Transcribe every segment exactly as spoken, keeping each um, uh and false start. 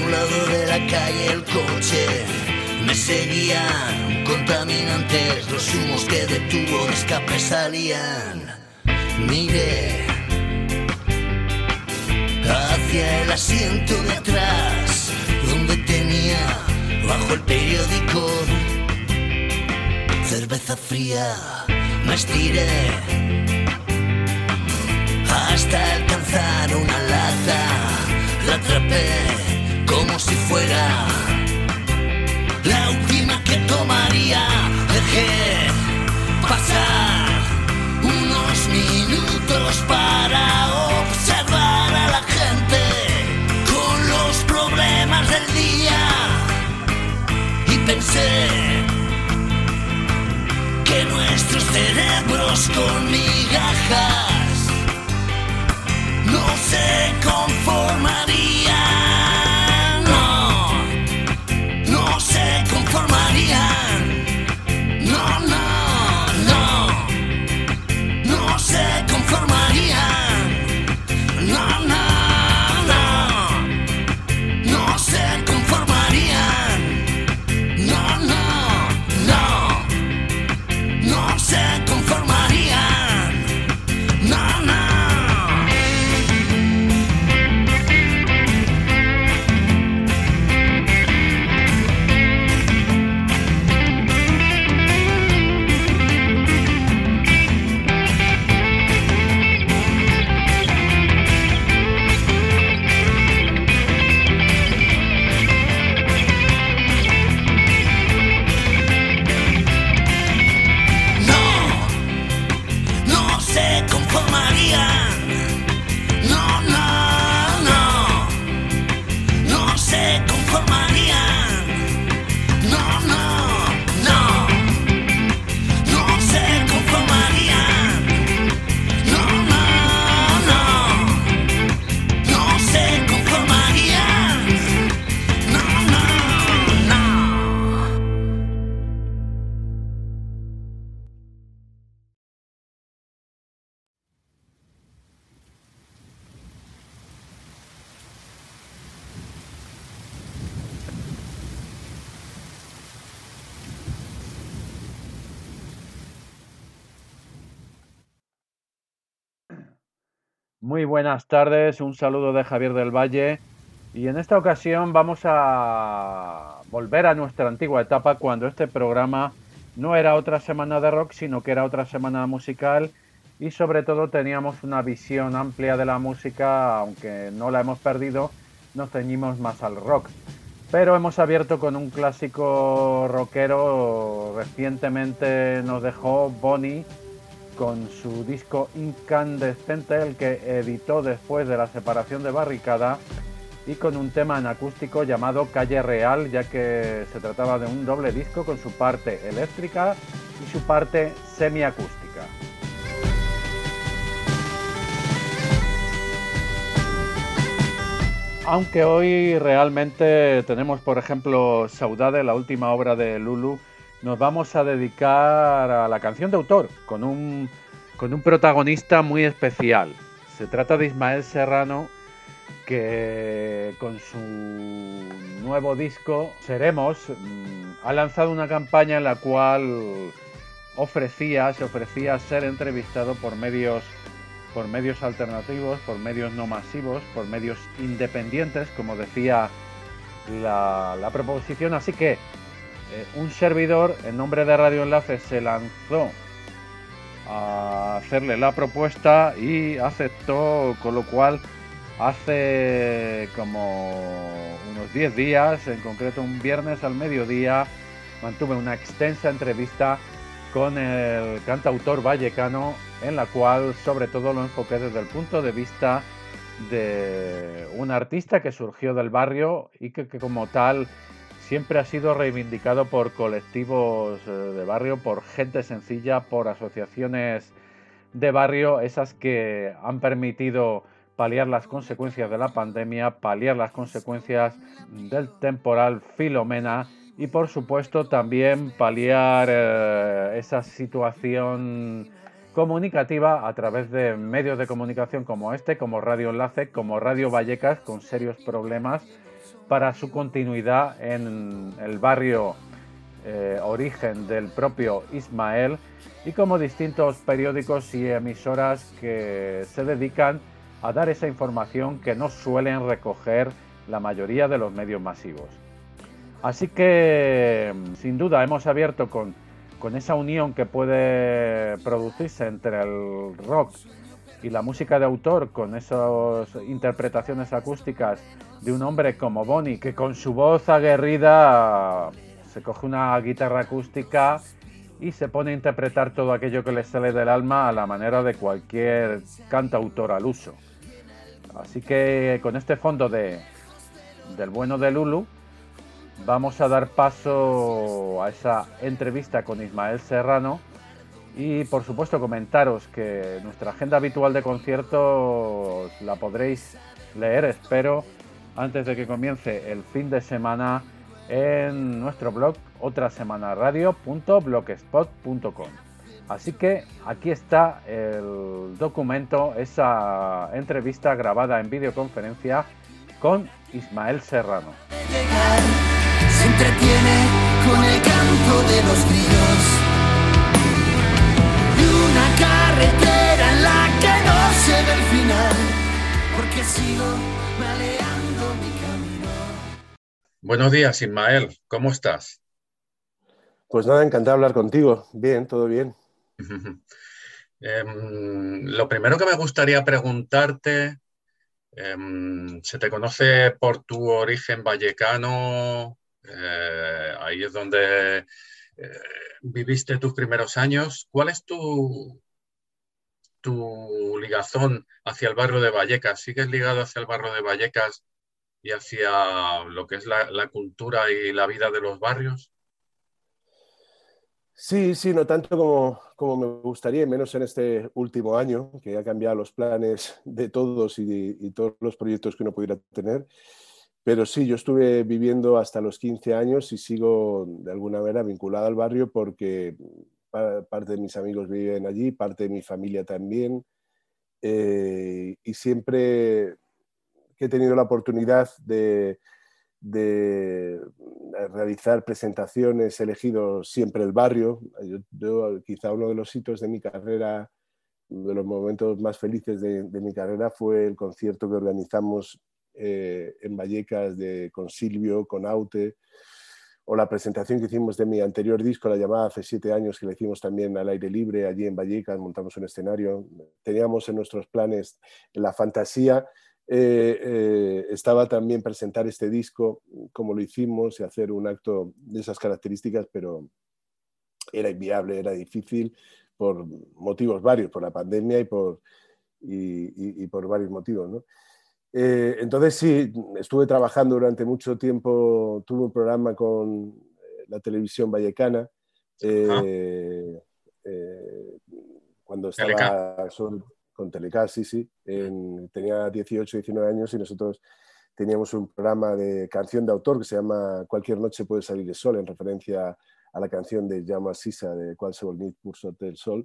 un lado de la calle el coche me seguían contaminantes, los humos que de tubo de escape salían. Miré hacia el asiento de atrás, donde tenía bajo el periódico cerveza fría. Me estiré hasta alcanzar una lata, la atrapé como si fuera la última que tomaría. Dejé pasar unos minutos para observar a la gente con los problemas del día y pensé que nuestros cerebros con migajas no se conformarían, no, no se conformarían, no, no, no, no se conformarían, no, no, no, no se conformarían, no, no, no, no se conformarían, no, no. Muy buenas tardes, un saludo de Javier del Valle y en esta ocasión vamos a volver a nuestra antigua etapa cuando este programa no era otra semana de rock sino que era otra semana musical y sobre todo teníamos una visión amplia de la música, aunque no la hemos perdido, nos ceñimos más al rock. Pero hemos abierto con un clásico rockero, recientemente nos dejó Bonnie con su disco Incandescente, el que editó después de la separación de Barricada, y con un tema en acústico llamado Calle Real, ya que se trataba de un doble disco con su parte eléctrica y su parte semiacústica. Aunque hoy realmente tenemos, por ejemplo, Saudade, la última obra de Lulu, nos vamos a dedicar a la canción de autor, con un, con un protagonista muy especial. Se trata de Ismael Serrano, que con su nuevo disco, Seremos, ha lanzado una campaña en la cual ofrecía, se ofrecía ser entrevistado por medios, por medios alternativos, por medios no masivos, por medios independientes, como decía la, la proposición. Así que Eh, un servidor, en nombre de Radio Enlace, se lanzó a hacerle la propuesta y aceptó, con lo cual hace como unos diez días, en concreto un viernes al mediodía, mantuve una extensa entrevista con el cantautor vallecano, en la cual sobre todo lo enfoqué desde el punto de vista de un artista que surgió del barrio y que, que como tal siempre ha sido reivindicado por colectivos de barrio, por gente sencilla, por asociaciones de barrio, esas que han permitido paliar las consecuencias de la pandemia, paliar las consecuencias del temporal Filomena y, por supuesto, también paliar eh, esa situación comunicativa a través de medios de comunicación como este, como Radio Enlace, como Radio Vallecas, con serios problemas, para su continuidad en el barrio eh, origen del propio Ismael, y como distintos periódicos y emisoras que se dedican a dar esa información que no suelen recoger la mayoría de los medios masivos. Así que, sin duda, hemos abierto con, con esa unión que puede producirse entre el rock y la música de autor, con esas interpretaciones acústicas de un hombre como Bonnie, que con su voz aguerrida se coge una guitarra acústica y se pone a interpretar todo aquello que le sale del alma a la manera de cualquier cantautor al uso. Así que con este fondo de, del bueno de Lulu, vamos a dar paso a esa entrevista con Ismael Serrano y, por supuesto, comentaros que nuestra agenda habitual de conciertos la podréis leer, espero, antes de que comience el fin de semana en nuestro blog otrasemanaradio punto blogspot punto com. Así que aquí está el documento, esa entrevista grabada en videoconferencia con Ismael Serrano. Se entretiene con el canto de los grillos y una carretera en la que no se ve el final, porque sigo maleando mi camino. Buenos días, Ismael, ¿cómo estás? Pues nada, encantado de hablar contigo. Bien, todo bien. eh, lo primero que me gustaría preguntarte, eh, se te conoce por tu origen vallecano. Eh, ahí es donde eh, viviste tus primeros años. ¿Cuál es tu, tu ligazón hacia el barrio de Vallecas? ¿Sigues ligado hacia el barrio de Vallecas y hacia lo que es la, la cultura y la vida de los barrios? Sí, sí, no tanto como, como me gustaría, menos en este último año, que ha cambiado los planes de todos y, y todos los proyectos que uno pudiera tener. Pero sí, yo estuve viviendo hasta los quince años y sigo de alguna manera vinculado al barrio porque parte de mis amigos viven allí, parte de mi familia también. Eh, y siempre que he tenido la oportunidad de, de realizar presentaciones, he elegido siempre el barrio. Yo, yo, quizá uno de los hitos de mi carrera, de los momentos más felices de, de mi carrera, fue el concierto que organizamos Eh, en Vallecas de, con Silvio, con Aute, o la presentación que hicimos de mi anterior disco, La Llamada, hace siete años, que la hicimos también al aire libre, allí en Vallecas, montamos un escenario. Teníamos en nuestros planes la fantasía, eh, eh, estaba también presentar este disco como lo hicimos y hacer un acto de esas características, pero era inviable, era difícil por motivos varios, por la pandemia y por, y, y, y por varios motivos, ¿no? Eh, entonces sí, estuve trabajando durante mucho tiempo, tuve un programa con la televisión vallecana, eh, eh, cuando estaba sobre, con Telecá, sí, sí, en, tenía dieciocho, diecinueve años y nosotros teníamos un programa de canción de autor que se llama Cualquier noche puede salir el sol, en referencia a la canción de Jaume Sisa de Qualsevol nit pur sota el sol.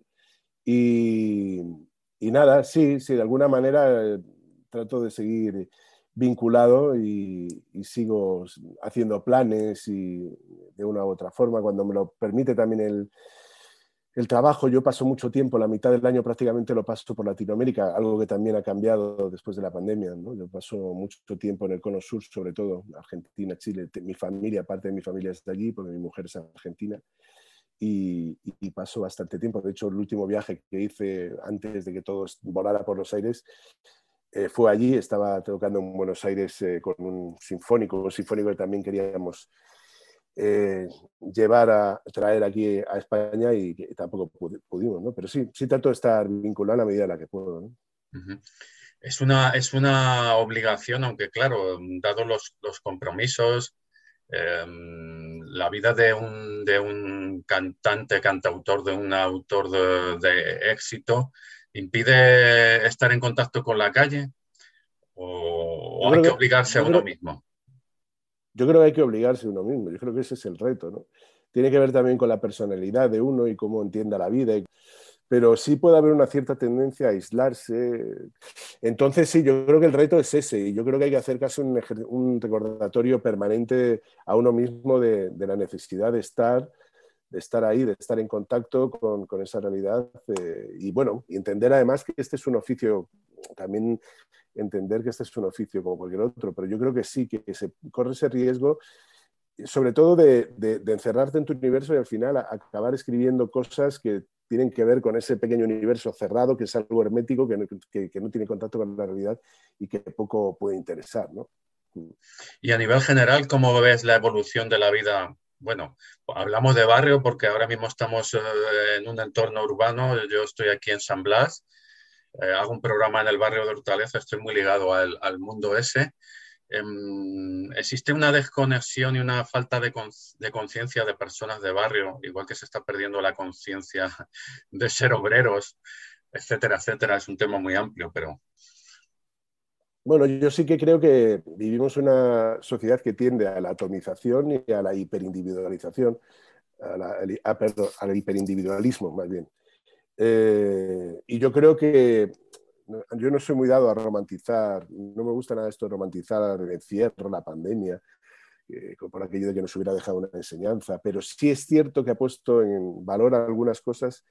Y, y nada, sí, sí, de alguna manera trato de seguir vinculado y, y sigo haciendo planes y de una u otra forma, cuando me lo permite también el, el trabajo. Yo paso mucho tiempo, la mitad del año prácticamente lo paso por Latinoamérica, algo que también ha cambiado después de la pandemia, ¿no? Yo paso mucho tiempo en el Cono Sur, sobre todo Argentina, Chile. Mi familia, parte de mi familia está allí porque mi mujer es argentina. Y, y paso bastante tiempo. De hecho, el último viaje que hice antes de que todo volara por los aires Eh, fue allí, estaba tocando en Buenos Aires eh, con un sinfónico, un sinfónico que también queríamos eh, llevar a traer aquí a España y que tampoco pudimos, ¿no? Pero sí, sí trato de estar vinculado a la medida en la que puedo, ¿no? Uh-huh. Es una, es una obligación, aunque claro, dado los, los compromisos, eh, la vida de un, de un cantante, cantautor, de un autor de, de éxito, ¿impide estar en contacto con la calle? ¿O, o hay que, que obligarse a uno creo, mismo? Yo creo que hay que obligarse a uno mismo. Yo creo que ese es el reto, ¿no? Tiene que ver también con la personalidad de uno y cómo entienda la vida. pero sí puede haber una cierta tendencia a aislarse. Entonces sí, yo creo que el reto es ese, y yo creo que hay que hacer casi un, un recordatorio permanente a uno mismo de, de la necesidad de estar, de estar ahí, de estar en contacto con, con esa realidad, eh, y bueno, y entender además que este es un oficio, también entender que este es un oficio como cualquier otro, pero yo creo que sí, que, que se corre ese riesgo, sobre todo de, de, de encerrarte en tu universo y al final a, acabar escribiendo cosas que tienen que ver con ese pequeño universo cerrado, que es algo hermético, que no, que, que no tiene contacto con la realidad y que poco puede interesar, ¿no? Y a nivel general, ¿cómo ves la evolución de la vida? Bueno, hablamos de barrio porque ahora mismo estamos eh, en un entorno urbano. Yo estoy aquí en San Blas, eh, hago un programa en el barrio de Hortaleza, estoy muy ligado al, al mundo ese. Eh, existe una desconexión y una falta de, con, de conciencia de personas de barrio, igual que se está perdiendo la conciencia de ser obreros, etcétera, etcétera. Es un tema muy amplio, pero... Bueno, yo sí que creo que vivimos una sociedad que tiende a la atomización y a la hiperindividualización, a la, a, perdón, al hiperindividualismo más bien. Eh, y yo creo que yo no soy muy dado a romantizar, no me gusta nada esto de romantizar el encierro, la pandemia, eh, por aquello de que nos hubiera dejado una enseñanza, pero sí es cierto que ha puesto en valor algunas cosas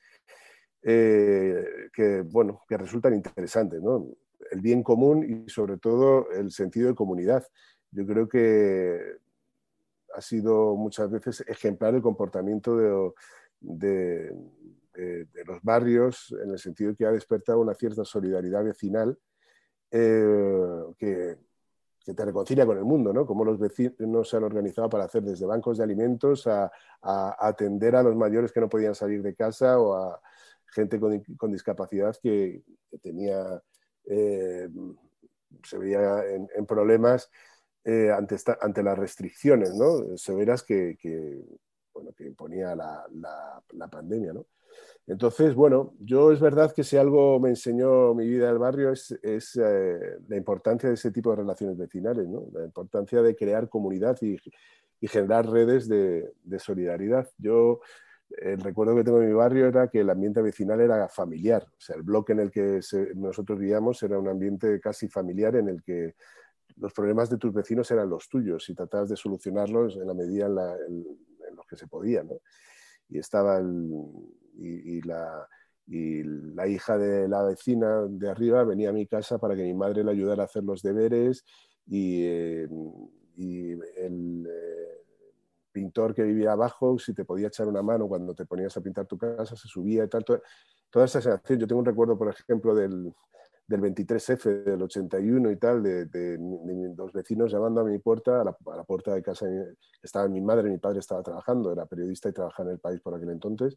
eh, que, bueno, que resultan interesantes, ¿no? El bien común y sobre todo el sentido de comunidad. Yo creo que ha sido muchas veces ejemplar el comportamiento de, de, de, de los barrios, en el sentido que ha despertado una cierta solidaridad vecinal eh, que, que te reconcilia con el mundo, ¿no? Cómo los vecinos se han organizado para hacer desde bancos de alimentos a, a atender a los mayores que no podían salir de casa o a gente con, con discapacidad que, que tenía, eh, se veía en, en problemas eh, ante, esta, ante las restricciones, ¿no? Severas que, que, bueno, que imponía la, la, la pandemia, ¿no? Entonces, bueno, yo es verdad que si algo me enseñó mi vida del barrio es, es eh, la importancia de ese tipo de relaciones vecinales, ¿no? La importancia de crear comunidad y, y generar redes de, de solidaridad. Yo, el recuerdo que tengo de mi barrio era que el ambiente vecinal era familiar, o sea, el bloque en el que se, nosotros vivíamos era un ambiente casi familiar en el que los problemas de tus vecinos eran los tuyos y tratabas de solucionarlos en la medida en, la, en, en los que se podía, ¿no? Y estaba el, y, y, la, y la hija de la vecina de arriba venía a mi casa para que mi madre le ayudara a hacer los deberes y, eh, y el eh, pintor que vivía abajo, si te podía echar una mano cuando te ponías a pintar tu casa, se subía y tal. Toda, toda esa sensación. Yo tengo un recuerdo, por ejemplo, del, del veintitrés efe del ochenta y uno y tal, de, de, de los vecinos llamando a mi puerta, a la, a la puerta de casa. Estaba mi madre, mi padre estaba trabajando, era periodista y trabajaba en El País por aquel entonces,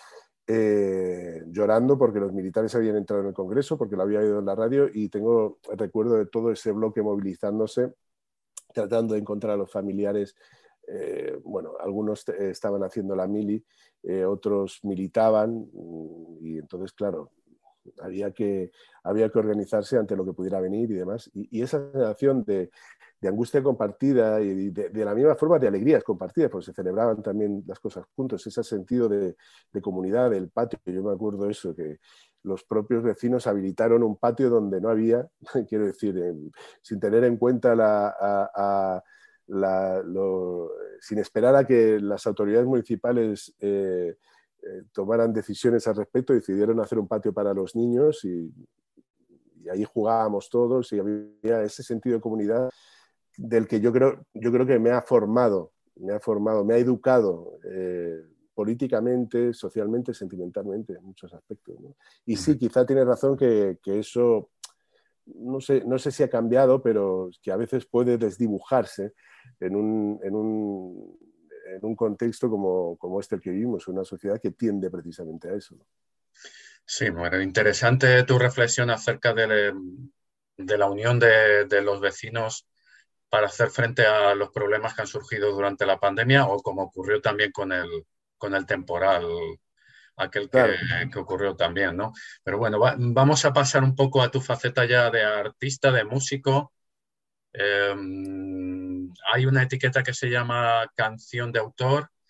eh, llorando porque los militares habían entrado en el Congreso, porque lo había oído en la radio, y tengo el recuerdo de todo ese bloque movilizándose, tratando de encontrar a los familiares. Eh, bueno, algunos eh, estaban haciendo la mili, eh, otros militaban, y entonces, claro, había que, había que organizarse ante lo que pudiera venir y demás. Y, y esa sensación de, de angustia compartida y de, de la misma forma de alegrías compartidas, porque se celebraban también las cosas juntos, ese sentido de, de comunidad, del patio. Yo me acuerdo eso, que los propios vecinos habilitaron un patio donde no había, quiero decir, eh, sin tener en cuenta la... A, a, la lo, sin esperar a que las autoridades municipales eh, eh, tomaran decisiones al respecto, decidieron hacer un patio para los niños y, y ahí jugábamos todos y había ese sentido de comunidad del que yo creo, yo creo que me ha formado, me ha formado, me ha educado eh, políticamente, socialmente, sentimentalmente, en muchos aspectos, ¿no? Y sí, quizá tiene razón que, que eso... No sé, no sé si ha cambiado, pero que a veces puede desdibujarse en un, en un, en un contexto como, como este el que vivimos, una sociedad que tiende precisamente a eso, ¿no? Sí, bueno, interesante tu reflexión acerca de, de la unión de, de los vecinos para hacer frente a los problemas que han surgido durante la pandemia o como ocurrió también con el, con el temporal, aquel que, Claro. que ocurrió también, ¿no? Pero bueno, va, vamos a pasar un poco a tu faceta ya de artista, de músico. Eh, hay una etiqueta que se llama canción de autor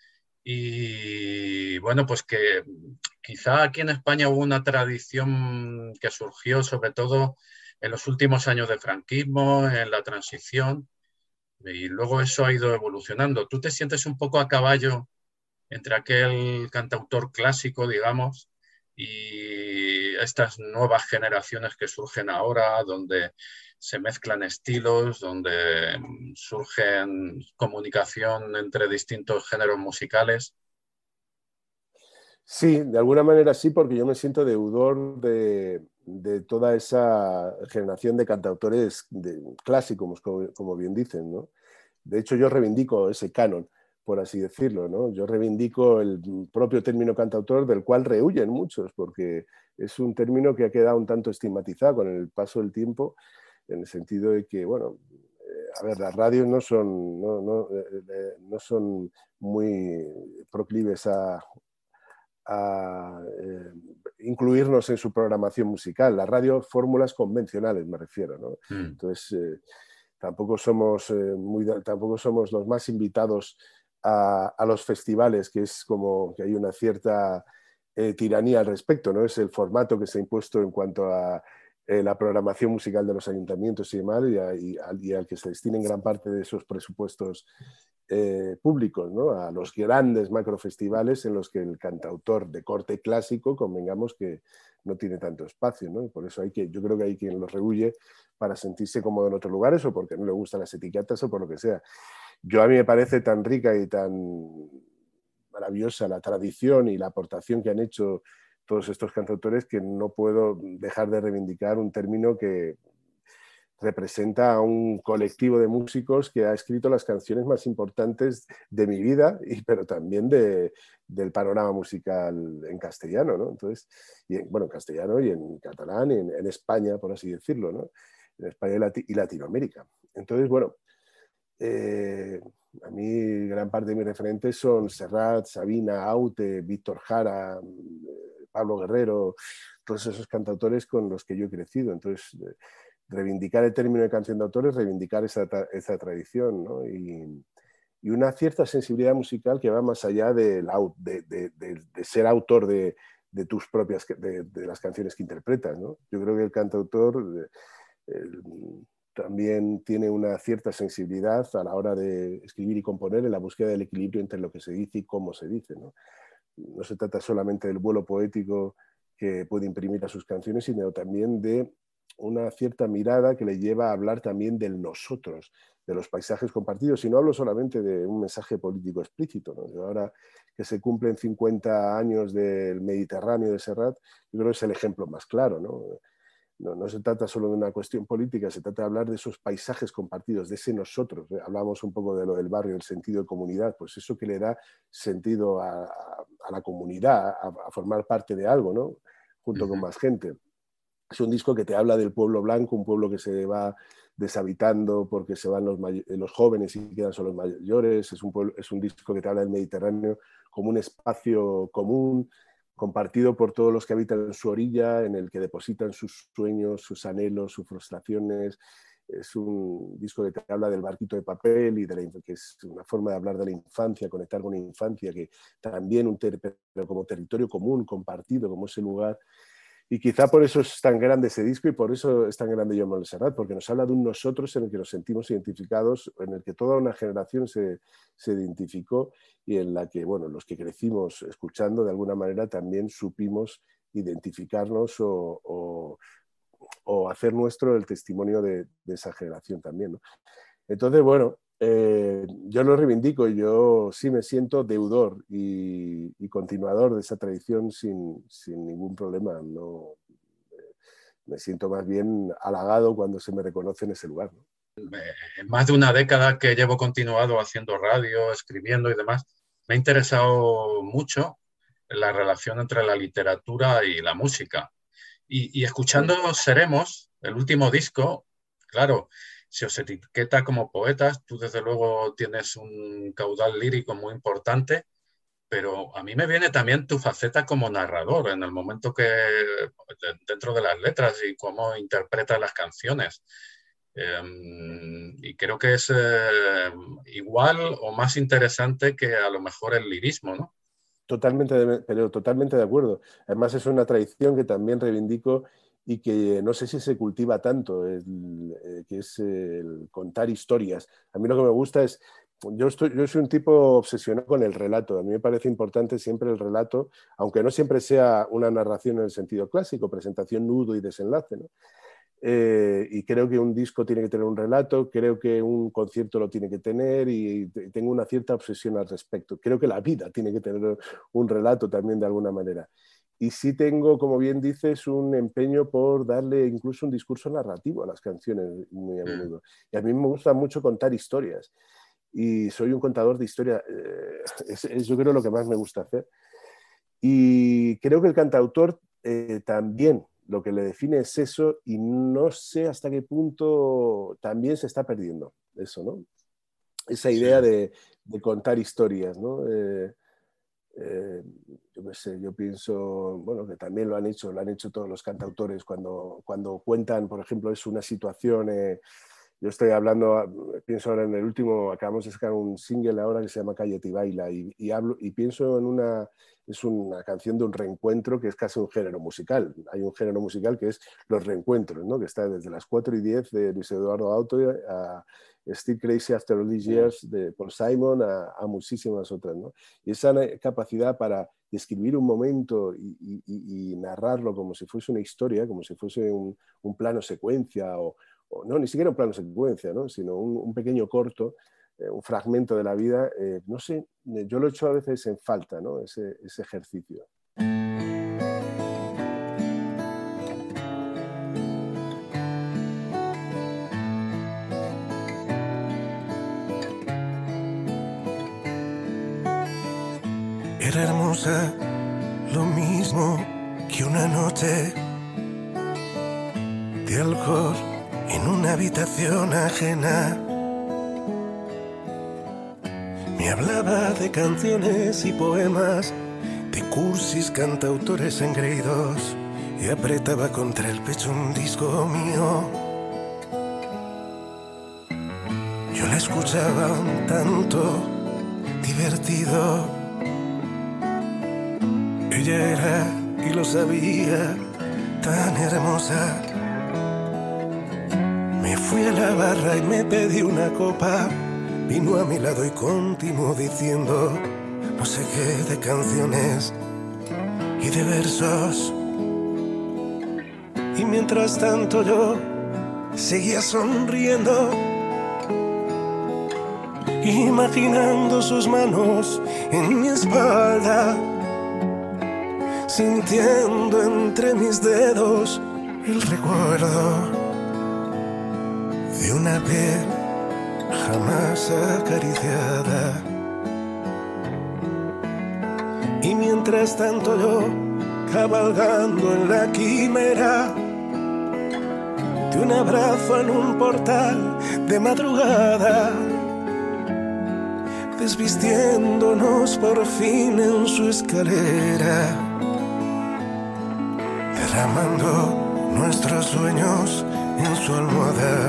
Y bueno, pues que quizá aquí en España hubo una tradición que surgió sobre todo en los últimos años de franquismo, en la transición, y luego eso ha ido evolucionando. ¿Tú te sientes un poco a caballo entre aquel cantautor clásico, digamos, y estas nuevas generaciones que surgen ahora, donde se mezclan estilos, donde surgen comunicación entre distintos géneros musicales? Sí, de alguna manera sí, porque yo me siento deudor de, de toda esa generación de cantautores de, clásicos, como, como bien dicen, ¿no? De hecho, yo reivindico ese canon, por así decirlo, ¿no? Yo reivindico el propio término cantautor, del cual rehuyen muchos, porque es un término que ha quedado un tanto estigmatizado con el paso del tiempo, en el sentido de que, bueno, eh, a ver, las radios no son, no, no, eh, no son muy proclives a, a eh, incluirnos en su programación musical. La radio, fórmulas convencionales, me refiero, ¿no? Mm. Entonces, eh, tampoco somos, eh, muy, tampoco somos los más invitados a, a, los festivales, que es como que hay una cierta eh, tiranía al respecto, ¿no? Es el formato que se ha impuesto en cuanto a eh, la programación musical de los ayuntamientos y demás, y, a, y, a, y al que se destinen gran parte de esos presupuestos eh, públicos, ¿no? A los grandes macrofestivales en los que el cantautor de corte clásico, convengamos que no tiene tanto espacio, ¿no? Y por eso hay que, yo creo que hay quien los rehuye para sentirse cómodo en otros lugares o porque no le gustan las etiquetas o por lo que sea. Yo a mí me parece tan rica y tan maravillosa la tradición y la aportación que han hecho todos estos cantautores que no puedo dejar de reivindicar un término que representa a un colectivo de músicos que ha escrito las canciones más importantes de mi vida, y, pero también de, del panorama musical en castellano, ¿no? Entonces, y en, bueno, en castellano y en catalán, y en, en España, por así decirlo, ¿no? En España y, Lati y Latinoamérica. Entonces, bueno, eh, a mí gran parte de mis referentes son Serrat, Sabina, Aute, Víctor Jara, Pablo Guerrero, todos esos cantautores con los que yo he crecido. Entonces, reivindicar el término de canción de autor es reivindicar esa, esa tradición, ¿no? Y, y una cierta sensibilidad musical que va más allá de, la, de, de, de, de ser autor de, de tus propias, de, de las canciones que interpretas, ¿no? Yo creo que el cantautor el, también tiene una cierta sensibilidad a la hora de escribir y componer en la búsqueda del equilibrio entre lo que se dice y cómo se dice, ¿no? No se trata solamente del vuelo poético que puede imprimir a sus canciones, sino también de una cierta mirada que le lleva a hablar también del nosotros, de los paisajes compartidos. Y no hablo solamente de un mensaje político explícito, ¿no? Ahora que se cumplen cincuenta años del Mediterráneo de Serrat, yo creo que es el ejemplo más claro, ¿no? No, no se trata solo de una cuestión política, se trata de hablar de esos paisajes compartidos, de ese nosotros. Hablamos un poco de lo del barrio, el sentido de comunidad, pues eso que le da sentido a, a, a la comunidad, a, a formar parte de algo, ¿no? Junto uh-huh. con más gente. Es un disco que te habla del pueblo blanco, un pueblo que se va deshabitando porque se van los, los jóvenes y quedan solo los mayores. Es un, pueblo, es un disco que te habla del Mediterráneo como un espacio común, compartido por todos los que habitan en su orilla, en el que depositan sus sueños, sus anhelos, sus frustraciones. Es un disco que te habla del barquito de papel y de la, que es una forma de hablar de la infancia, conectar con la infancia, que también un ter, pero como territorio común, compartido, como ese lugar. Y quizá por eso es tan grande ese disco y por eso es tan grande Joan Manuel Serrat, porque nos habla de un nosotros en el que nos sentimos identificados, en el que toda una generación se, se identificó y en la que, bueno, los que crecimos escuchando de alguna manera también supimos identificarnos o, o, o hacer nuestro el testimonio de, de esa generación también, ¿no? Entonces, bueno, eh, yo lo reivindico y yo sí me siento deudor y, y continuador de esa tradición sin, sin ningún problema. No, eh, me siento más bien halagado cuando se me reconoce en ese lugar, ¿no? En más de una década que llevo continuado haciendo radio, escribiendo y demás, me ha interesado mucho la relación entre la literatura y la música. Y, y escuchando sí. Seremos, el último disco, claro, se os etiqueta como poetas, tú desde luego tienes un caudal lírico muy importante, pero a mí me viene también tu faceta como narrador, en el momento que, dentro de las letras y cómo interpretas las canciones. Eh, y creo que es eh, igual o más interesante que a lo mejor el lirismo, ¿no? Totalmente, de, pero totalmente de acuerdo. Además es una tradición que también reivindico y que no sé si se cultiva tanto, el, eh, que es el contar historias. A mí lo que me gusta es, yo, estoy, yo soy un tipo obsesionado con el relato. A mí me parece importante siempre el relato, aunque no siempre sea una narración en el sentido clásico, presentación, nudo y desenlace, ¿no? Eh, y creo que un disco tiene que tener un relato, creo que un concierto lo tiene que tener y, y tengo una cierta obsesión al respecto. Creo que la vida tiene que tener un relato también de alguna manera. Y sí tengo, como bien dices, un empeño por darle incluso un discurso narrativo a las canciones muy a menudo. Y a mí me gusta mucho contar historias. Y soy un contador de historia. Eh, es, es yo creo lo que más me gusta hacer. Y creo que el cantautor eh, también lo que le define es eso y no sé hasta qué punto también se está perdiendo eso, ¿no? Esa idea sí. de, de contar historias, ¿no? Eh, eh, yo qué sé, yo pienso, bueno, que también lo han hecho, lo han hecho todos los cantautores cuando, cuando cuentan, por ejemplo, es una situación... Eh, yo estoy hablando, pienso ahora en el último, acabamos de sacar un single ahora que se llama Cállate y Baila y, y, hablo, y pienso en una, es una canción de un reencuentro que es casi un género musical. Hay un género musical que es los reencuentros, ¿no? Que está desde las cuatro y diez de Luis Eduardo Auto a Still Crazy After All These Years de Paul Simon a, a muchísimas otras, ¿no? Y esa capacidad para describir un momento y, y, y narrarlo como si fuese una historia, como si fuese un, un plano secuencia o no, ni siquiera un plano secuencia, ¿no? Sino un, un pequeño corto, eh, un fragmento de la vida, eh, no sé, yo lo he hecho a veces en falta, ¿no? Ese, ese ejercicio. Era hermosa, lo mismo que una noche de alcohol en una habitación ajena. Me hablaba de canciones y poemas, de cursis cantautores engreídos, y apretaba contra el pecho un disco mío. Yo la escuchaba un tanto divertido. Ella era, y lo sabía, tan hermosa. Me fui a la barra y me pedí una copa. Vino a mi lado y continuó diciendo no sé qué de canciones y de versos. Y mientras tanto yo seguía sonriendo, imaginando sus manos en mi espalda, sintiendo entre mis dedos el recuerdo de una piel jamás acariciada. Y mientras tanto yo, cabalgando en la quimera de un abrazo en un portal de madrugada, desvistiéndonos por fin en su escalera, derramando nuestros sueños en su almohada,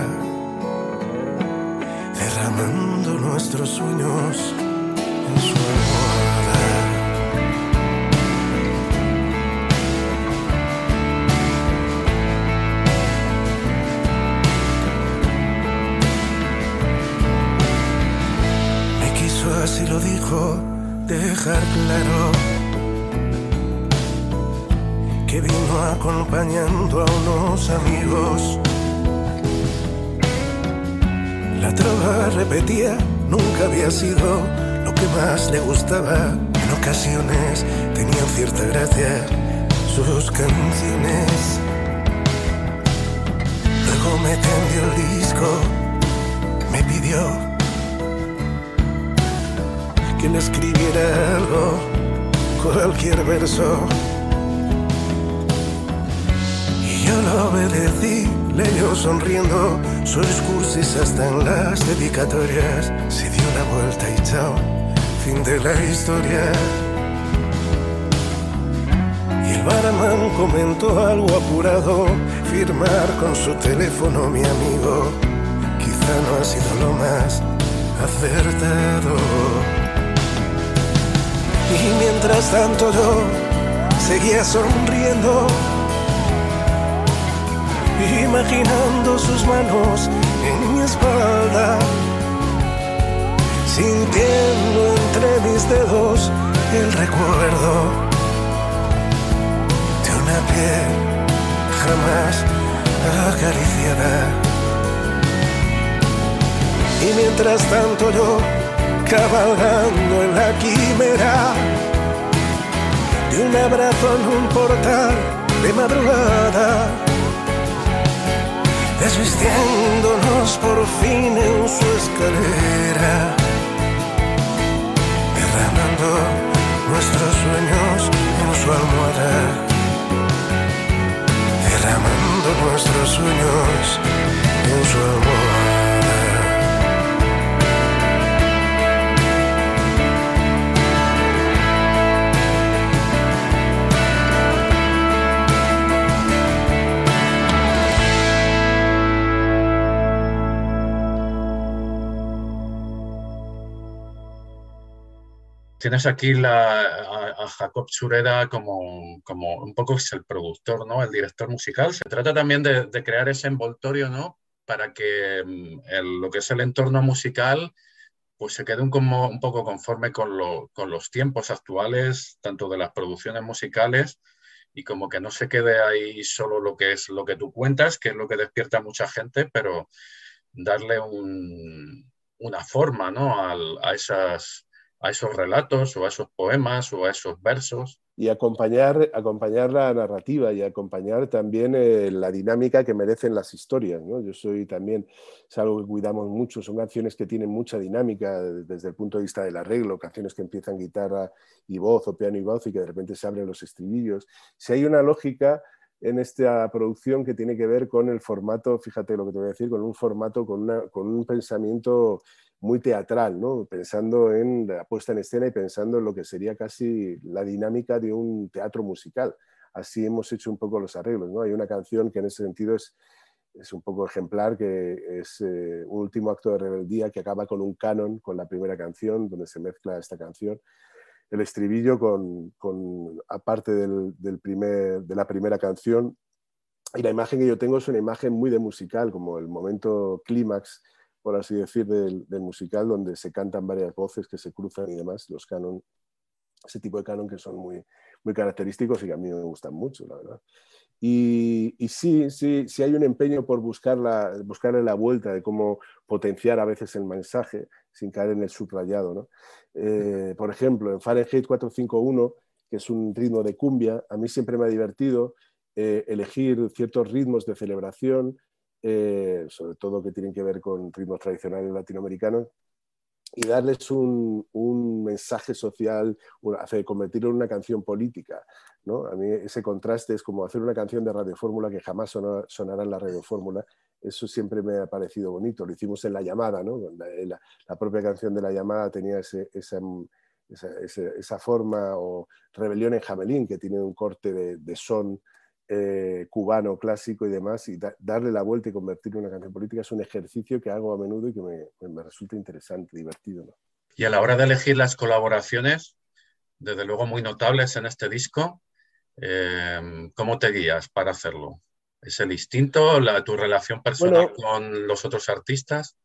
derramando nuestros sueños en su almohada. Me quiso, así lo dijo, dejar claro que vino acompañando a unos amigos. La trova, repetía, nunca había sido lo que más le gustaba. En ocasiones tenían cierta gracia sus canciones. Luego me tendió el disco, me pidió que le escribiera algo, cualquier verso. Y yo lo obedecí. Leyó sonriendo sus cursis hasta en las dedicatorias. Se dio la vuelta y chao, fin de la historia. Y el barman comentó algo apurado, firmar con su teléfono mi amigo. quizá no ha sido lo más acertado. Y mientras tanto yo seguía sonriendo, imaginando sus manos en mi espalda, sintiendo entre mis dedos el recuerdo de una piel jamás acariciada. Y mientras tanto yo, cabalgando en la quimera de un abrazo en un portal de madrugada, desvistiéndonos por fin en su escalera, derramando nuestros sueños en su almohada, derramando nuestros sueños en su almohada. Tienes aquí la, a, a Jacob Sureda como, como un poco es el productor, ¿no? El director musical. Se trata también de, de crear ese envoltorio, ¿no? Para que el, lo que es el entorno musical pues se quede un, como, un poco conforme con, lo, con los tiempos actuales, tanto de las producciones musicales, y como que no se quede ahí solo lo que es lo que tú cuentas, que es lo que despierta a mucha gente, pero darle un, una forma, ¿no? Al, a esas... a esos relatos o a esos poemas o a esos versos. Y acompañar, acompañar la narrativa y acompañar también eh, la dinámica que merecen las historias, ¿no? Yo soy también, es algo que cuidamos mucho, son canciones que tienen mucha dinámica desde el punto de vista del arreglo, canciones que empiezan guitarra y voz o piano y voz y que de repente se abren los estribillos. Si hay una lógica en esta producción que tiene que ver con el formato, fíjate lo que te voy a decir, con un formato, con, una, con un pensamiento muy teatral, ¿no? Pensando en la puesta en escena y pensando en lo que sería casi la dinámica de un teatro musical. Así hemos hecho un poco los arreglos, ¿no? Hay una canción que en ese sentido es, es un poco ejemplar, que es eh, un último acto de rebeldía que acaba con un canon, con la primera canción, donde se mezcla esta canción, el estribillo con, con aparte del, del primer, de la primera canción. Y la imagen que yo tengo es una imagen muy de musical, como el momento clímax, por así decir, del, del musical, donde se cantan varias voces que se cruzan y demás, los canon, ese tipo de canon que son muy, muy característicos y que a mí me gustan mucho, la verdad. Y, y sí, sí, sí hay un empeño por buscar la, buscarle la vuelta de cómo potenciar a veces el mensaje sin caer en el subrayado, ¿no? Eh, por ejemplo, en Fahrenheit cuatrocientos cincuenta y uno, que es un ritmo de cumbia, a mí siempre me ha divertido eh, elegir ciertos ritmos de celebración, Eh, sobre todo que tienen que ver con ritmos tradicionales latinoamericanos, y darles un, un mensaje social, una, hacer, convertirlo en una canción política, ¿no? A mí ese contraste es como hacer una canción de radiofórmula que jamás sonará, sonará en la radiofórmula. Eso siempre me ha parecido bonito. Lo hicimos en La Llamada, ¿no? La, la, la propia canción de La Llamada tenía ese, esa, esa, esa, esa forma, o Rebelión en Jamelín, que tiene un corte de, de son Eh, cubano, clásico y demás, y da, darle la vuelta y convertirlo en una canción política es un ejercicio que hago a menudo y que me, me resulta interesante, divertido, ¿no? Y a la hora de elegir las colaboraciones, desde luego muy notables en este disco, eh, ¿cómo te guías para hacerlo? ¿Es el instinto, la, tu relación personal Bueno, con los otros artistas?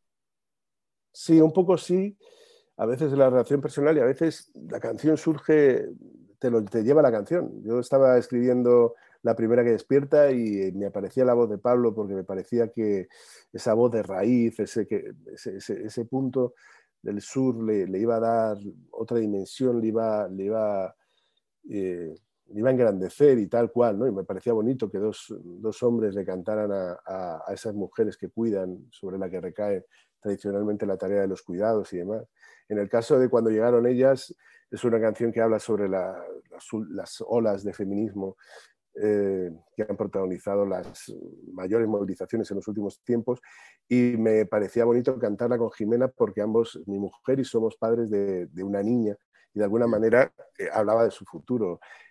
Sí, un poco sí. A veces la relación personal y a veces la canción surge, te, lo, te lleva la canción. Yo estaba escribiendo La primera que despierta y me aparecía la voz de Pablo porque me parecía que esa voz de raíz, ese, que, ese, ese, ese punto del sur le, le iba a dar otra dimensión, le iba, le iba, eh, le iba a engrandecer y tal cual, ¿no? Y me parecía bonito que dos, dos hombres le cantaran a, a, a esas mujeres que cuidan, sobre la que recae tradicionalmente la tarea de los cuidados y demás. En el caso de Cuando llegaron ellas, es una canción que habla sobre la, las, las olas de feminismo eh, que han protagonizado las mayores movilizaciones en los últimos tiempos, y me parecía bonito cantarla con Jimena porque ambos, mi mujer y somos padres de, de una niña, y de alguna manera eh, hablaba de su futuro.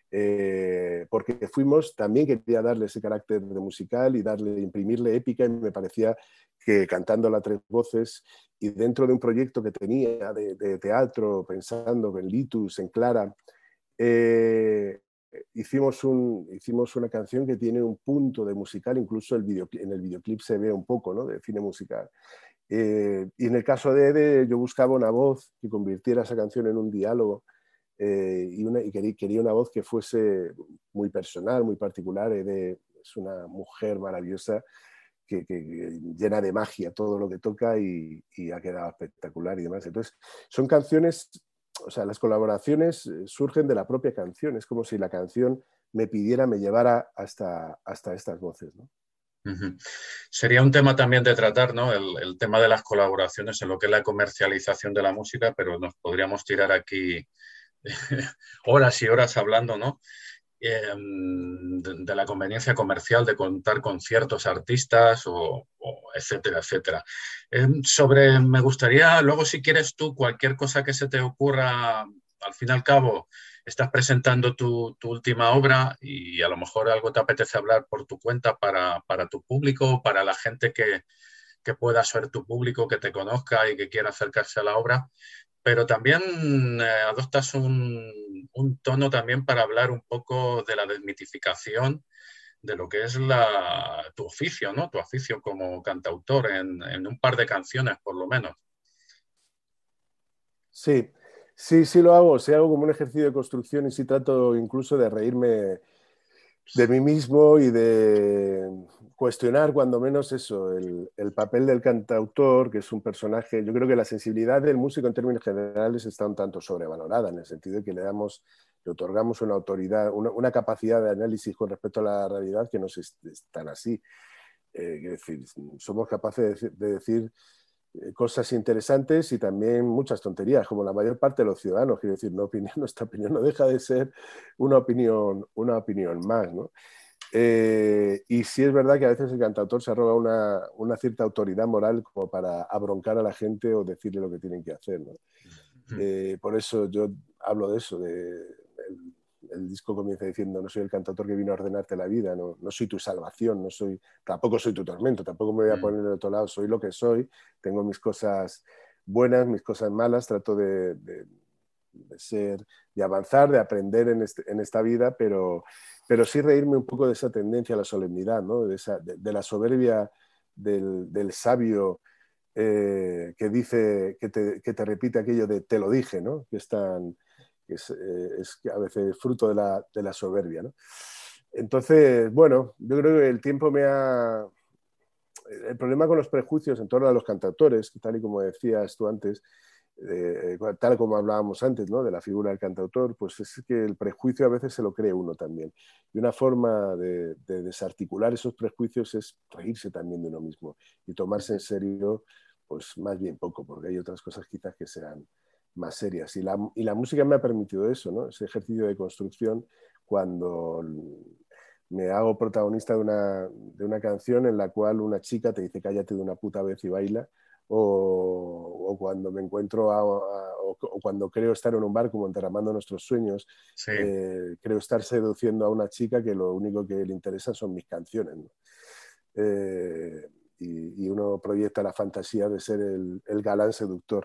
eh, porque fuimos, también quería darle ese carácter de musical y darle, imprimirle épica, y me parecía que cantando a tres voces y dentro de un proyecto que tenía de, de teatro, pensando en Litus, en Clara, eh, hicimos, un, hicimos una canción que tiene un punto de musical, incluso el videoclip, en el videoclip se ve un poco, ¿no?, de cine musical. Eh, y en el caso de Ede, yo buscaba una voz que convirtiera esa canción en un diálogo, eh, y, una, y quería, quería una voz que fuese muy personal, muy particular. Ede es una mujer maravillosa que, que, que llena de magia todo lo que toca, y, y ha quedado espectacular y demás. Entonces, son canciones, o sea, las colaboraciones surgen de la propia canción. Es como si la canción me pidiera, me llevara hasta, hasta estas voces, ¿no? Uh-huh. Sería un tema también de tratar, ¿no? El, el tema de las colaboraciones en lo que es la comercialización de la música, pero nos podríamos tirar aquí horas y horas hablando, ¿no? Eh, de, de la conveniencia comercial de contar con ciertos artistas, o, o etcétera, etcétera. Eh, sobre, me gustaría, luego si quieres tú, cualquier cosa que se te ocurra, al fin y al cabo, estás presentando tu, tu última obra y a lo mejor algo te apetece hablar por tu cuenta para, para tu público, para la gente que, que pueda ser tu público, que te conozca y que quiera acercarse a la obra. Pero también eh, adoptas un, un tono también para hablar un poco de la desmitificación de lo que es la, tu oficio, ¿no? Tu oficio como cantautor en, en un par de canciones, por lo menos. Sí, sí, sí lo hago. Sí, hago como un ejercicio de construcción, y sí trato incluso de reírme de mí mismo y de cuestionar cuando menos eso, el, el papel del cantautor, que es un personaje. Yo creo que la sensibilidad del músico en términos generales está un tanto sobrevalorada, en el sentido de que le damos, le otorgamos una autoridad, una, una capacidad de análisis con respecto a la realidad que no es, es tan así. Eh, es decir, somos capaces de, de decir cosas interesantes y también muchas tonterías, como la mayor parte de los ciudadanos. Quiero decir, no opinión, nuestra opinión no deja de ser una opinión, una opinión más, ¿no? Eh, y sí es verdad que a veces el cantautor se arroga una, una cierta autoridad moral como para abroncar a la gente o decirle lo que tienen que hacer, ¿no? Eh, por eso yo hablo de eso, de, el, el disco comienza diciendo: no soy el cantautor que vino a ordenarte la vida, no, no soy tu salvación, no soy, tampoco soy tu tormento, tampoco me voy a poner del otro lado, soy lo que soy, tengo mis cosas buenas, mis cosas malas, trato de, de, de ser, de avanzar, de aprender en, este, en esta vida, pero, pero sí reírme un poco de esa tendencia a la solemnidad, ¿no? de, esa, de, de la soberbia del, del sabio, eh, que dice, que te, que te repite aquello de te lo dije, ¿no? Que es tan... que es, eh, es a veces fruto de la, de la soberbia, ¿no? Entonces, bueno, yo creo que el tiempo me ha... El problema con los prejuicios en torno a los cantautores, tal y como decías tú antes, eh, tal como hablábamos antes, ¿no?, de la figura del cantautor, pues es que el prejuicio a veces se lo cree uno también. Y una forma de, de desarticular esos prejuicios es reírse también de uno mismo y tomarse en serio, pues más bien poco, porque hay otras cosas quizás que sean más serias. Y la, y la música me ha permitido eso, ¿no? Ese ejercicio de construcción, cuando me hago protagonista de una, de una canción en la cual una chica te dice cállate de una puta vez y baila, o, o cuando me encuentro, a, a, o, o cuando creo estar en un bar como Enterramando Nuestros Sueños, sí. eh, creo estar seduciendo a una chica que lo único que le interesa son mis canciones, ¿no? Eh, y, y uno proyecta la fantasía de ser el, el galán seductor.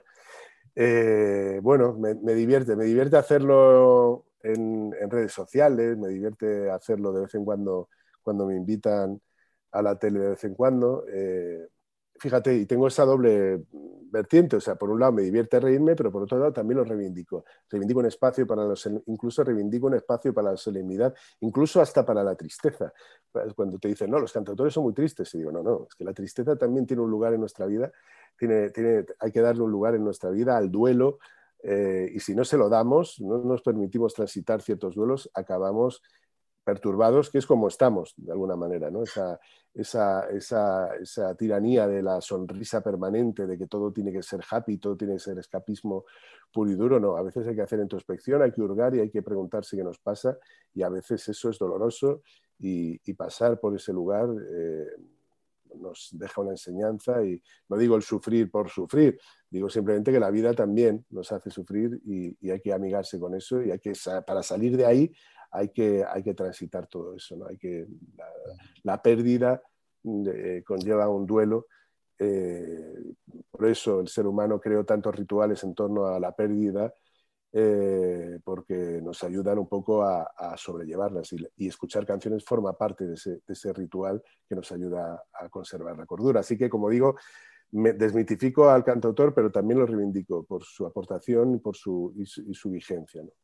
Eh, bueno, me, me divierte, me divierte hacerlo en, en redes sociales, me divierte hacerlo de vez en cuando cuando me invitan a la tele de vez en cuando. Eh, fíjate, y tengo esa doble vertiente, o sea, por un lado me divierte reírme, pero por otro lado también lo reivindico. Reivindico un espacio para los, incluso reivindico un espacio para la solemnidad, incluso hasta para la tristeza. Cuando te dicen, no, los cantautores son muy tristes, y digo, no, no, es que la tristeza también tiene un lugar en nuestra vida, tiene, tiene, hay que darle un lugar en nuestra vida al duelo, eh, y si no se lo damos, no nos permitimos transitar ciertos duelos, acabamos perturbados, que es como estamos, de alguna manera, ¿no? Esa, esa, esa, esa tiranía de la sonrisa permanente, de que todo tiene que ser happy, todo tiene que ser escapismo puro y duro, no. A veces hay que hacer introspección, hay que hurgar y hay que preguntarse qué nos pasa, y a veces eso es doloroso, y, y pasar por ese lugar eh, nos deja una enseñanza. Y no digo el sufrir por sufrir, digo simplemente que la vida también nos hace sufrir, y, y hay que amigarse con eso, y hay que, para salir de ahí hay que, hay que transitar todo eso, ¿no? Hay que, la, la pérdida eh, conlleva un duelo. Eh, por eso el ser humano creó tantos rituales en torno a la pérdida, eh, porque nos ayudan un poco a, a sobrellevarlas, y, y escuchar canciones forma parte de ese, de ese ritual que nos ayuda a conservar la cordura. Así que, como digo, me desmitifico al cantautor, pero también lo reivindico por su aportación y por su, y su, y su vigencia, ¿no?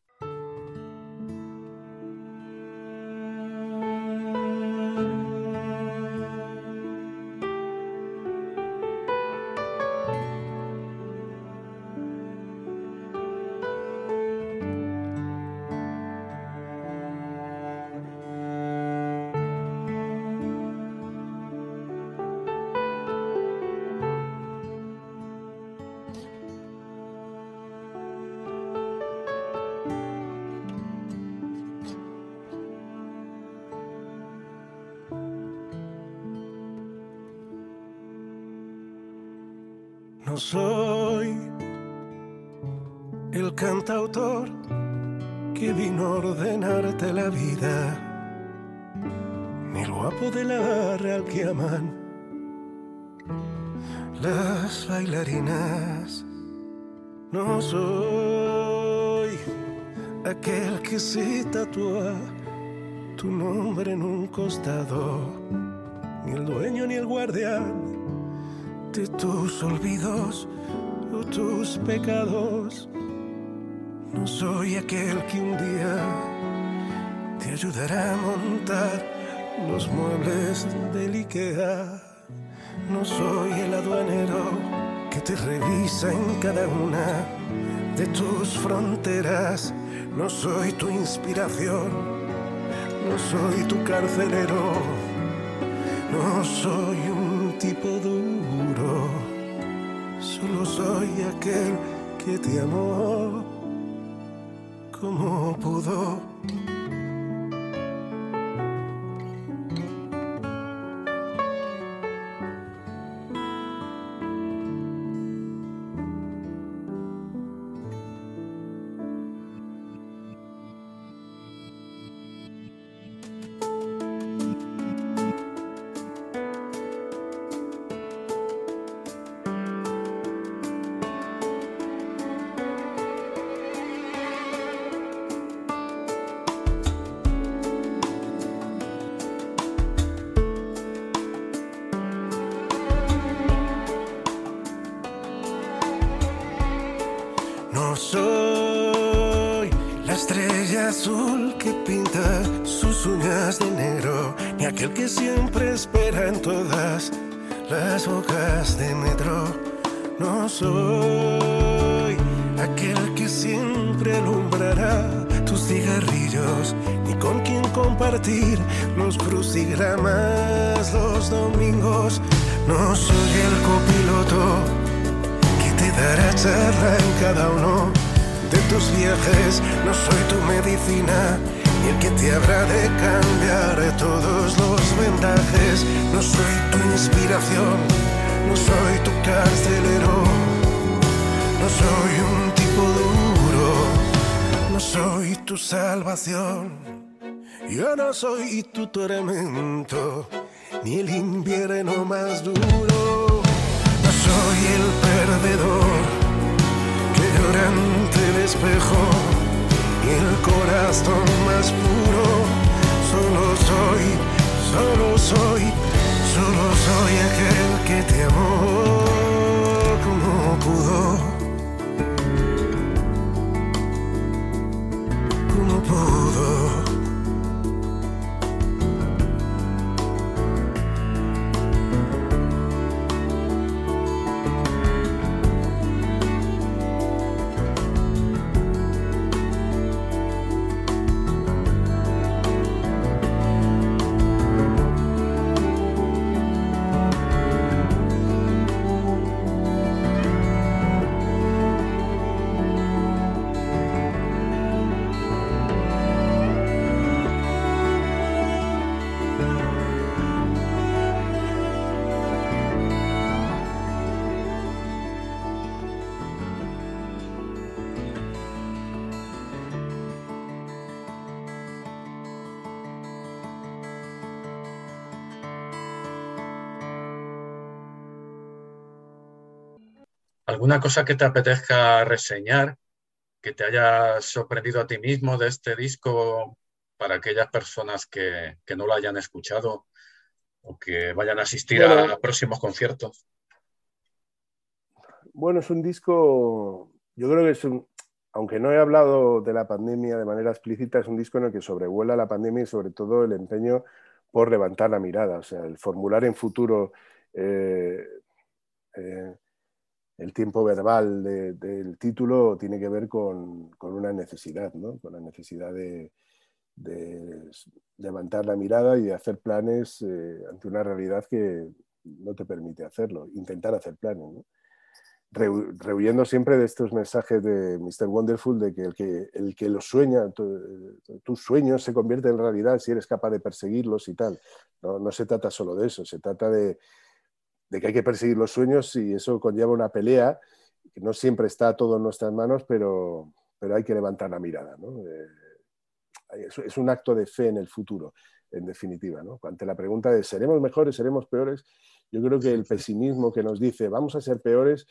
No soy el cantautor que vino a ordenarte la vida, ni el guapo de la real que aman las bailarinas. No soy aquel que se tatúa tu nombre en un costado, ni el dueño ni el guardián de tus olvidos o tus pecados. No soy aquel que un día te ayudará a montar los muebles del IKEA. No soy el aduanero que te revisa en cada una de tus fronteras. No soy tu inspiración, no soy tu carcelero, no soy un tipo duro, solo soy aquel que te amó como pudo. No soy la estrella azul que pinta sus uñas de negro, ni aquel que siempre espera en todas las bocas de metro. No soy aquel que siempre alumbrará tus cigarrillos, ni con quien compartir los crucigramas los domingos. No soy el copiloto que te dará charla en cada uno de tus viajes. No soy tu medicina, ni el que te habrá de cambiar todos los vendajes. No soy tu inspiración, no soy tu carcelero, no soy un tipo duro, no soy tu salvación. Yo no soy tu tormento, ni el invierno más duro. No soy el perdedor que llora ante el espejo, ni el corazón más puro. Solo soy, solo soy, solo soy aquel que te amó como pudo, como pudo. ¿Alguna cosa que te apetezca reseñar, que te haya sorprendido a ti mismo de este disco para aquellas personas que, que no lo hayan escuchado o que vayan a asistir Bueno, a próximos conciertos? bueno, es un disco, yo creo que es un, aunque no he hablado de la pandemia de manera explícita, es un disco en el que sobrevuela la pandemia y sobre todo el empeño por levantar la mirada, o sea, el formular en futuro eh, eh, el tiempo verbal de, del título tiene que ver con, con una necesidad, ¿no? Con la necesidad de, de levantar la mirada y de hacer planes eh, ante una realidad que no te permite hacerlo, intentar hacer planes, ¿no? Rehuyendo siempre de estos mensajes de mister Wonderful de que el que, el que los sueña, tu, tus sueños se convierten en realidad si eres capaz de perseguirlos y tal. No, no se trata solo de eso, se trata de, de que hay que perseguir los sueños y eso conlleva una pelea, que no siempre está todo en nuestras manos, pero, pero hay que levantar la mirada, ¿no? Eh, es, es un acto de fe en el futuro, en definitiva, ¿no? Ante la pregunta de ¿seremos mejores, seremos peores? Yo creo que el pesimismo que nos dice vamos a ser peores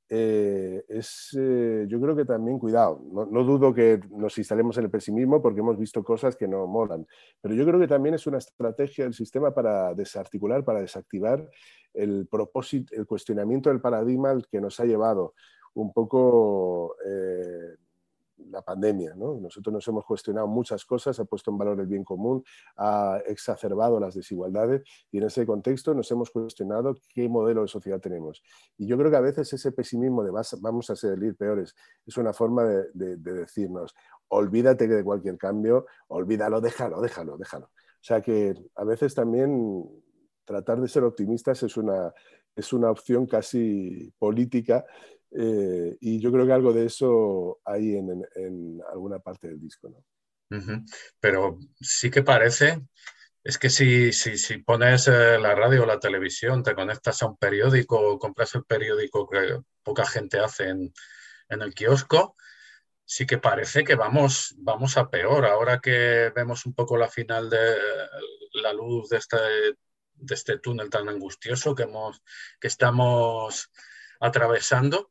eh, es, eh, yo creo que también, cuidado, no, no dudo que nos instalemos en el pesimismo porque hemos visto cosas que no molan, pero yo creo que también es una estrategia del sistema para desarticular, para desactivar el propósito, el cuestionamiento del paradigma al que nos ha llevado un poco eh, la pandemia, ¿no? Nosotros nos hemos cuestionado muchas cosas, ha puesto en valor el bien común, ha exacerbado las desigualdades y en ese contexto nos hemos cuestionado qué modelo de sociedad tenemos. Y yo creo que a veces ese pesimismo de vamos a salir peores es una forma de, de, de decirnos olvídate de cualquier cambio, olvídalo, déjalo, déjalo, déjalo. O sea que a veces también tratar de ser optimistas es una, es una opción casi política. Eh, y yo creo que algo de eso hay en, en, en alguna parte del disco, ¿no? Uh-huh. Pero sí que parece, es que si, si, si pones eh, la radio o la televisión, te conectas a un periódico, compras el periódico que poca gente hace en, en el kiosco, sí que parece que vamos, vamos a peor. Ahora que vemos un poco la final de la luz de este, de este túnel tan angustioso que, hemos, que estamos atravesando,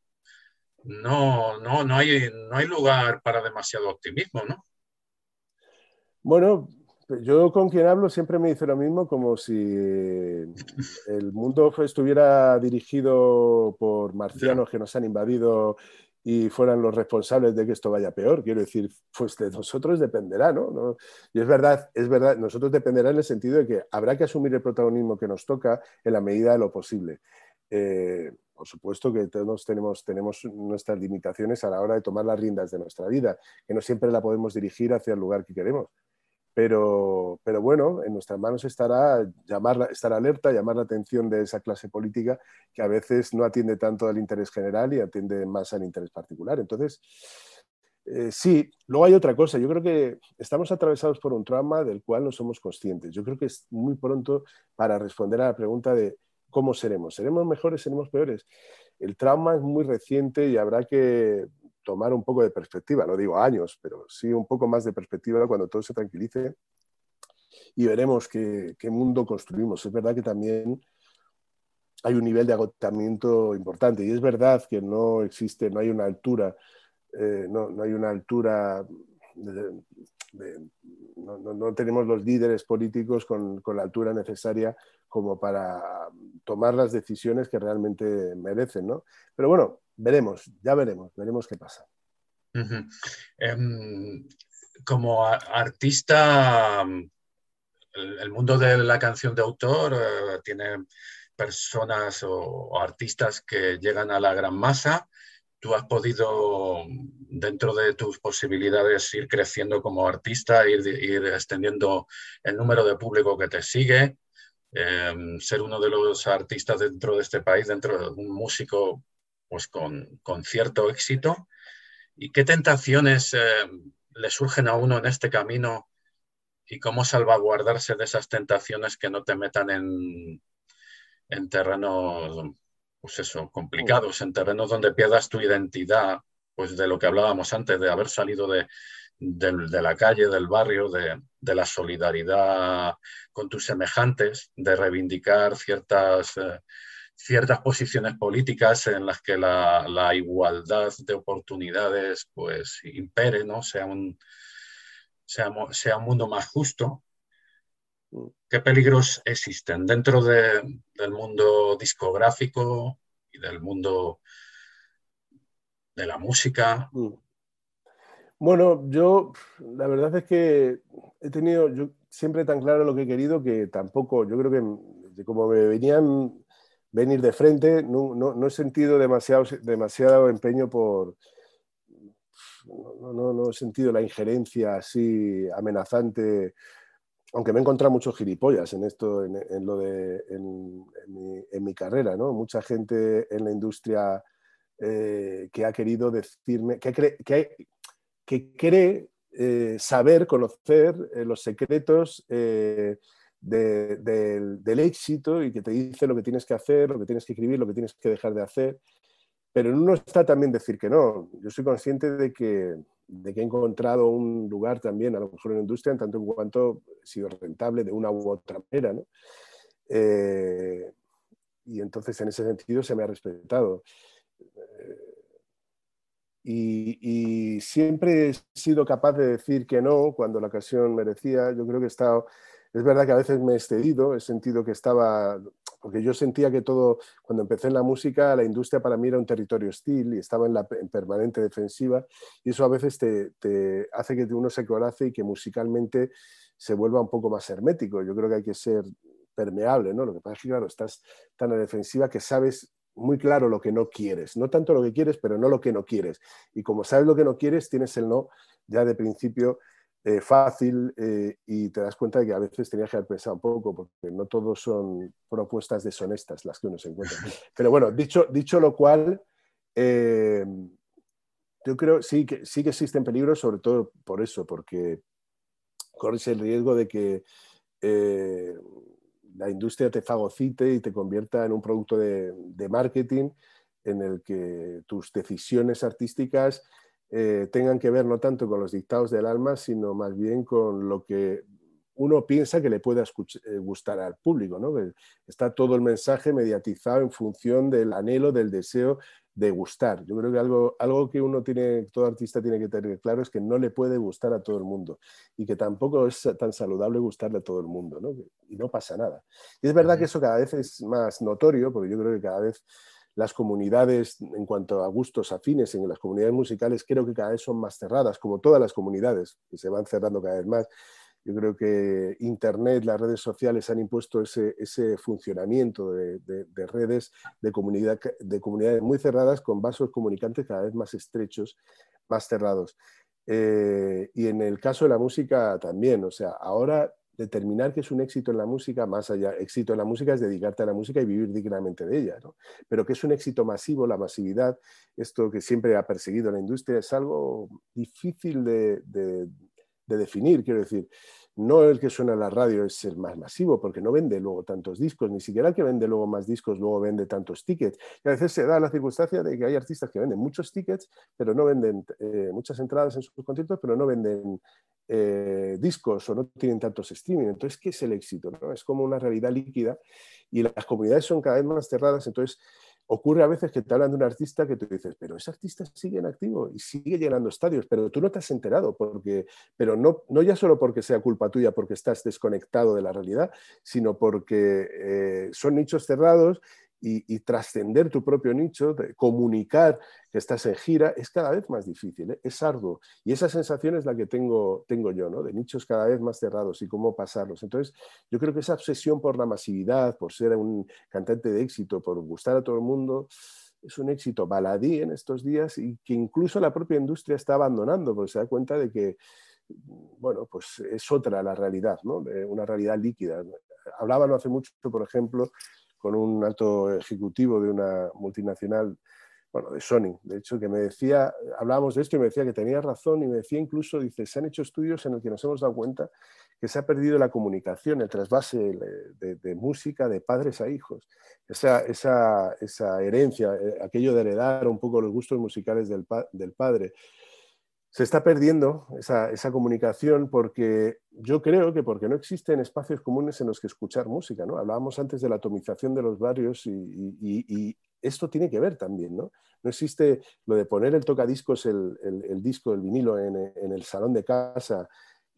no, no, no, hay, no hay lugar para demasiado optimismo, ¿no? Bueno, yo con quien hablo siempre me dice lo mismo, como si el mundo estuviera dirigido por marcianos que nos han invadido y fueran los responsables de que esto vaya peor. Quiero decir, pues de nosotros dependerá, ¿no? ¿no? Y es verdad, es verdad, nosotros dependerá en el sentido de que habrá que asumir el protagonismo que nos toca en la medida de lo posible. Eh, por supuesto que todos tenemos, tenemos nuestras limitaciones a la hora de tomar las riendas de nuestra vida, que no siempre la podemos dirigir hacia el lugar que queremos. Pero, pero bueno, en nuestras manos estará llamar, estar alerta, llamar la atención de esa clase política que a veces no atiende tanto al interés general y atiende más al interés particular. Entonces, eh, sí, luego hay otra cosa. Yo creo que estamos atravesados por un trauma del cual no somos conscientes. Yo creo que es muy pronto para responder a la pregunta de ¿cómo seremos? ¿Seremos mejores? ¿Seremos peores? El trauma es muy reciente y habrá que tomar un poco de perspectiva, no digo años, pero sí un poco más de perspectiva cuando todo se tranquilice y veremos qué, qué mundo construimos. Es verdad que también hay un nivel de agotamiento importante y es verdad que no existe, no hay una altura, eh, no, no hay una altura, de, de, no, no, no tenemos los líderes políticos con, con la altura necesaria como para tomar las decisiones que realmente merecen, ¿no? Pero bueno, veremos, ya veremos, veremos qué pasa. Uh-huh. Um, como a, artista, el, el mundo de la canción de autor uh, tiene personas o, o artistas que llegan a la gran masa. Tú has podido, dentro de tus posibilidades, ir creciendo como artista, ir, ir extendiendo el número de público que te sigue, eh, ser uno de los artistas dentro de este país, dentro de un músico pues, con, con cierto éxito. ¿Y qué tentaciones eh, le surgen a uno en este camino y cómo salvaguardarse de esas tentaciones que no te metan en, en terrenos, pues eso, complicados, en terrenos donde pierdas tu identidad, pues de lo que hablábamos antes, de haber salido de, de, de la calle, del barrio, de, de la solidaridad con tus semejantes, de reivindicar ciertas, eh, ciertas posiciones políticas en las que la, la igualdad de oportunidades pues impere, ¿no? Sea un, sea, sea un mundo más justo. ¿Qué peligros existen dentro de, del mundo discográfico y del mundo de la música? Bueno, yo la verdad es que he tenido yo siempre tan claro lo que he querido que tampoco, yo creo que como me venían venir de frente, no, no, no he sentido demasiado, demasiado empeño por... No, no, no he sentido la injerencia así amenazante, aunque me he encontrado muchos gilipollas en esto, en, en lo de, en, en, mi, en mi carrera, ¿no? Mucha gente en la industria eh, que ha querido decirme, que, cre, que, que cree eh, saber, conocer eh, los secretos eh, de, de, del éxito y que te dice lo que tienes que hacer, lo que tienes que escribir, lo que tienes que dejar de hacer. Pero en uno está también decir que no. Yo soy consciente de que, de que he encontrado un lugar también, a lo mejor en la industria, en tanto en cuanto he sido rentable de una u otra manera, ¿no? Eh, y entonces, en ese sentido, se me ha respetado. Eh, y, y siempre he sido capaz de decir que no cuando la ocasión merecía. Yo creo que he estado... Es verdad que a veces me he excedido, he sentido que estaba... Porque yo sentía que todo, cuando empecé en la música, la industria para mí era un territorio hostil y estaba en, la, en permanente defensiva, y eso a veces te, te hace que uno se corace y que musicalmente se vuelva un poco más hermético. Yo creo que hay que ser permeable, ¿no? Lo que pasa es que, claro, estás tan a la defensiva que sabes muy claro lo que no quieres. No tanto lo que quieres, pero no lo que no quieres. Y como sabes lo que no quieres, tienes el no ya de principio Eh, fácil eh, y te das cuenta de que a veces tenías que haber pensado un poco, porque no todos son propuestas deshonestas las que uno se encuentra. Pero bueno, dicho, dicho lo cual, eh, yo creo sí que, sí que existen peligros, sobre todo por eso, porque corres el riesgo de que eh, la industria te fagocite y te convierta en un producto de, de marketing en el que tus decisiones artísticas Eh, tengan que ver no tanto con los dictados del alma, sino más bien con lo que uno piensa que le pueda escuchar, eh, gustar al público, ¿no? Que está todo el mensaje mediatizado en función del anhelo, del deseo de gustar. Yo creo que algo, algo que uno tiene, todo artista tiene que tener claro es que no le puede gustar a todo el mundo y que tampoco es tan saludable gustarle a todo el mundo, ¿no? Y no pasa nada. Y es verdad uh-huh. que eso cada vez es más notorio, porque yo creo que cada vez las comunidades, en cuanto a gustos afines en las comunidades musicales, creo que cada vez son más cerradas, como todas las comunidades, que se van cerrando cada vez más. Yo creo que Internet, las redes sociales han impuesto ese, ese funcionamiento de, de, de redes, de, comunidad, de comunidades muy cerradas, con vasos comunicantes cada vez más estrechos, más cerrados. Eh, y en el caso de la música también, o sea, ahora determinar qué es un éxito en la música, más allá, éxito en la música es dedicarte a la música y vivir dignamente de ella, ¿no? Pero que es un éxito masivo, la masividad, esto que siempre ha perseguido la industria, es algo difícil de, de, de definir, quiero decir. No el que suena en la radio es el más masivo, porque no vende luego tantos discos, ni siquiera el que vende luego más discos luego vende tantos tickets. Y a veces se da la circunstancia de que hay artistas que venden muchos tickets, pero no venden eh, muchas entradas en sus conciertos, pero no venden eh, discos o no tienen tantos streaming. Entonces, ¿qué es el éxito, ¿no? Es como una realidad líquida y las comunidades son cada vez más cerradas. Entonces, ocurre a veces que te hablan de un artista que tú dices, pero ese artista sigue en activo y sigue llenando estadios, pero tú no te has enterado, porque, pero no, no ya solo porque sea culpa tuya, porque estás desconectado de la realidad, sino porque eh, son nichos cerrados y, y trascender tu propio nicho, de comunicar que estás en gira, es cada vez más difícil, ¿eh? Es arduo. Y esa sensación es la que tengo, tengo yo, ¿no? De nichos cada vez más cerrados y cómo pasarlos. Entonces, yo creo que esa obsesión por la masividad, por ser un cantante de éxito, por gustar a todo el mundo, es un éxito baladí en estos días y que incluso la propia industria está abandonando, porque se da cuenta de que, bueno, pues es otra la realidad, ¿no? Una realidad líquida. Hablaba no hace mucho, por ejemplo, con un alto ejecutivo de una multinacional, bueno, de Sony, de hecho, que me decía, hablábamos de esto y me decía que tenía razón y me decía incluso, dice, se han hecho estudios en los que nos hemos dado cuenta que se ha perdido la comunicación, el trasvase de, de, de música de padres a hijos. Esa, esa, esa herencia, aquello de heredar un poco los gustos musicales del, pa, del padre, se está perdiendo esa, esa comunicación porque yo creo que porque no existen espacios comunes en los que escuchar música, ¿no? Hablábamos antes de la atomización de los barrios y, y, y esto tiene que ver también, ¿no? No existe lo de poner el tocadiscos, el, el, el disco, el vinilo en, en el salón de casa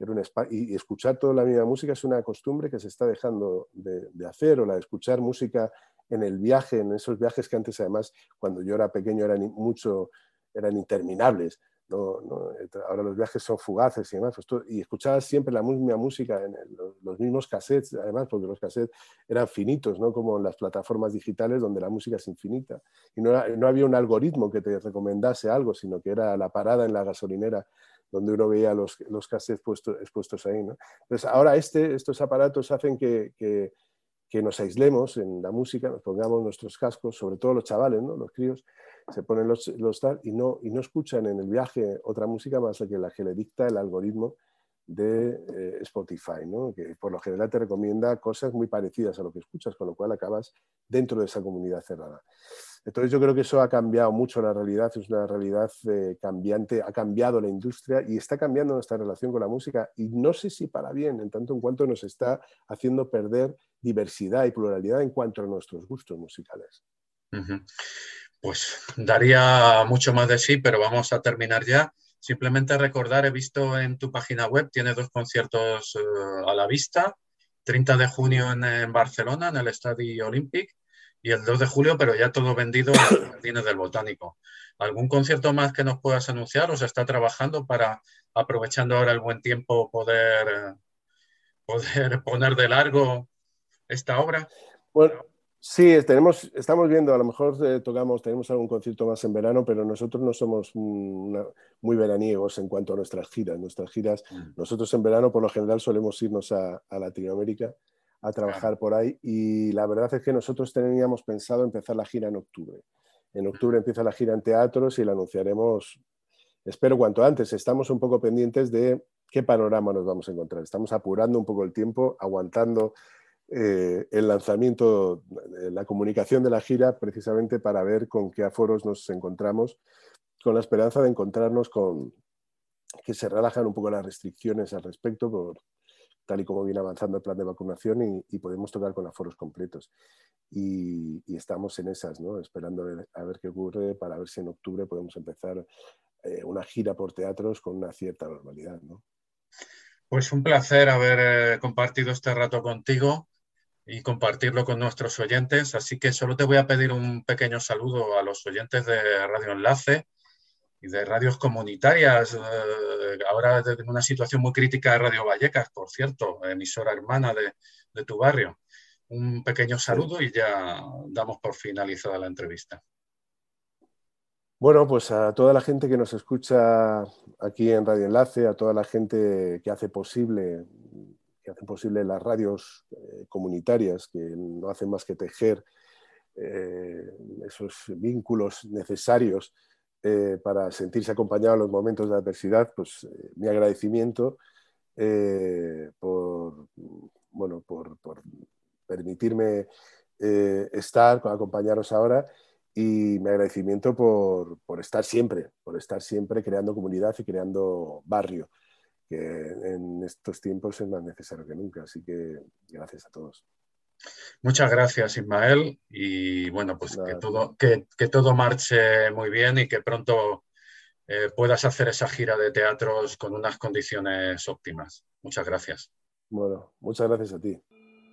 y escuchar toda la misma música es una costumbre que se está dejando de, de hacer, o la de escuchar música en el viaje, en esos viajes que antes además cuando yo era pequeño eran mucho, eran interminables. No, no, ahora los viajes son fugaces y demás, pues todo, y escuchabas siempre la misma música en el, los, los mismos cassettes, además, porque los cassettes eran finitos, ¿no? Como en las plataformas digitales donde la música es infinita. Y no, no había un algoritmo que te recomendase algo, sino que era la parada en la gasolinera donde uno veía los, los cassettes puestos, expuestos ahí, ¿no? Entonces, ahora este, estos aparatos hacen que, que, que nos aislemos en la música, nos pongamos nuestros cascos, sobre todo los chavales, ¿no? Los críos, se ponen los, los tal y no, y no escuchan en el viaje otra música más que la que le dicta el algoritmo de eh, Spotify, ¿no? Que por lo general te recomienda cosas muy parecidas a lo que escuchas, con lo cual acabas dentro de esa comunidad cerrada. Entonces yo creo que eso ha cambiado mucho la realidad, es una realidad eh, cambiante, ha cambiado la industria y está cambiando nuestra relación con la música, y no sé si para bien, en tanto en cuanto nos está haciendo perder diversidad y pluralidad en cuanto a nuestros gustos musicales. Uh-huh. Pues daría mucho más de sí, pero vamos a terminar ya. Simplemente recordar, he visto en tu página web, tienes dos conciertos uh, a la vista, treinta de junio en, en Barcelona, en el Estadi Olímpic, y el dos de julio, pero ya todo vendido en los Jardines del Botánico. ¿Algún concierto más que nos puedas anunciar o se está trabajando para, aprovechando ahora el buen tiempo, poder, poder poner de largo esta obra? Bueno, sí, tenemos, estamos viendo, a lo mejor eh, tocamos, tenemos algún concierto más en verano, pero nosotros no somos una, muy veraniegos en cuanto a nuestras giras. Nuestras giras, mm. nosotros en verano por lo general solemos irnos a, a Latinoamérica a trabajar claro. por ahí, y la verdad es que nosotros teníamos pensado empezar la gira en octubre. En octubre empieza la gira en teatros y la anunciaremos, espero cuanto antes. Estamos un poco pendientes de qué panorama nos vamos a encontrar. Estamos apurando un poco el tiempo, aguantando eh, el lanzamiento, la comunicación de la gira, precisamente para ver con qué aforos nos encontramos, con la esperanza de encontrarnos con que se relajan un poco las restricciones al respecto, por tal y como viene avanzando el plan de vacunación, y, y podemos tocar con aforos completos. Y, y estamos en esas, ¿no? Esperando a ver, a ver qué ocurre, para ver si en octubre podemos empezar eh, una gira por teatros con una cierta normalidad, ¿no? Pues un placer haber eh, compartido este rato contigo y compartirlo con nuestros oyentes. Así que solo te voy a pedir un pequeño saludo a los oyentes de Radio Enlace y de radios comunitarias, eh, ahora en una situación muy crítica de Radio Vallecas, por cierto, emisora hermana de, de tu barrio. Un pequeño saludo y ya damos por finalizada la entrevista. Bueno, pues a toda la gente que nos escucha aquí en Radio Enlace, a toda la gente que hace posible, que hace posible las radios eh, comunitarias, que no hacen más que tejer eh, esos vínculos necesarios Eh, para sentirse acompañado en los momentos de adversidad, pues eh, mi agradecimiento eh, por, bueno, por, por permitirme eh, estar, acompañaros ahora, y mi agradecimiento por, por estar siempre, por estar siempre creando comunidad y creando barrio, que en estos tiempos es más necesario que nunca. Así que gracias a todos. Muchas gracias, Ismael, y bueno, pues que todo, que, que todo marche muy bien y que pronto eh, puedas hacer esa gira de teatros con unas condiciones óptimas. Muchas gracias. Bueno, muchas gracias a ti.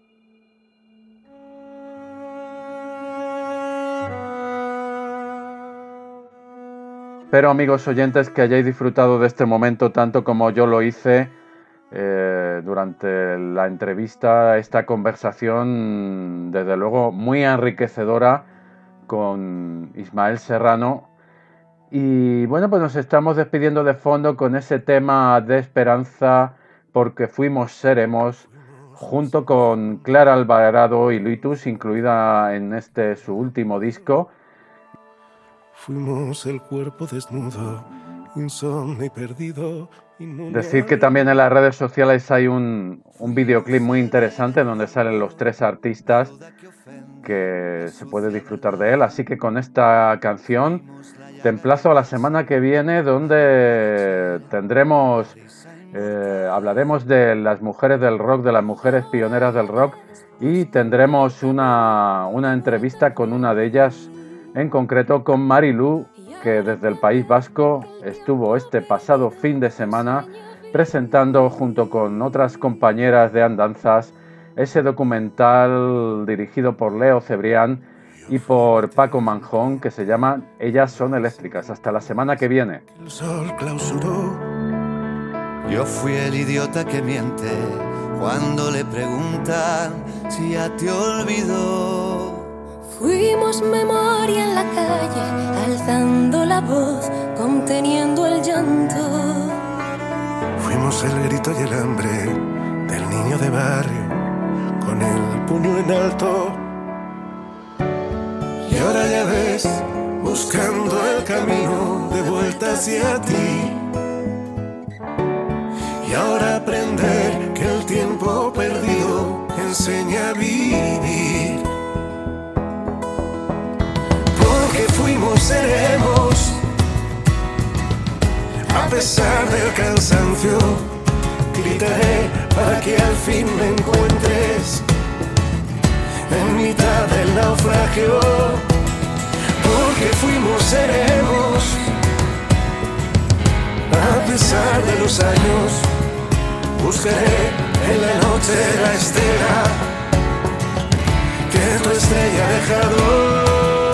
Espero, amigos oyentes, que hayáis disfrutado de este momento tanto como yo lo hice Eh, durante la entrevista, esta conversación, desde luego, muy enriquecedora con Ismael Serrano. Y bueno, pues nos estamos despidiendo de fondo con ese tema de esperanza, porque fuimos, seremos, junto con Clara Alvarado y Litus, incluida en este su último disco. Fuimos el cuerpo desnudo, insomne y perdido. Decir que también en las redes sociales hay un, un videoclip muy interesante donde salen los tres artistas, que se puede disfrutar de él. Así que con esta canción te emplazo a la semana que viene, donde tendremos, eh, hablaremos de las mujeres del rock, de las mujeres pioneras del rock, y tendremos una, una entrevista con una de ellas, en concreto con Marilu, que desde el País Vasco estuvo este pasado fin de semana presentando junto con otras compañeras de andanzas ese documental dirigido por Leo Cebrián y por Paco Manjón, que se llama Ellas son eléctricas. Hasta la semana que viene. El sol clausuró. Yo fui el idiota que miente cuando le preguntan si ya te olvidó. Fuimos memoria en la calle, alzando la voz, conteniendo el llanto. Fuimos el grito y el hambre del niño de barrio, con el puño en alto. Y ahora ya ves, buscando el camino de vuelta hacia ti. Y ahora aprender que el tiempo perdido enseña a vivir. Porque fuimos, seremos, a pesar del cansancio. Gritaré para que al fin me encuentres en mitad del naufragio. Porque fuimos, seremos, a pesar de los años. Buscaré en la noche la estela que tu estrella ha dejado.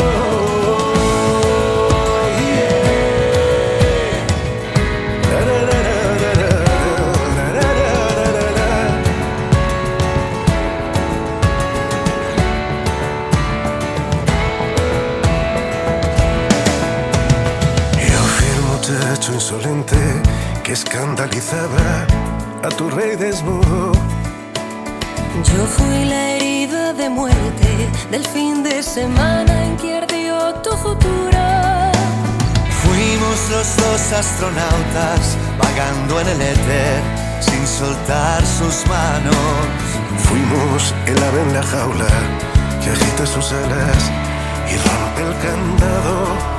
Insolente que escandalizaba a tu rey desnudo. Yo fui la herida de muerte del fin de semana en que ardió tu futuro. Fuimos los dos astronautas vagando en el éter sin soltar sus manos. Fuimos el ave en la jaula que agita sus alas y rompe el candado.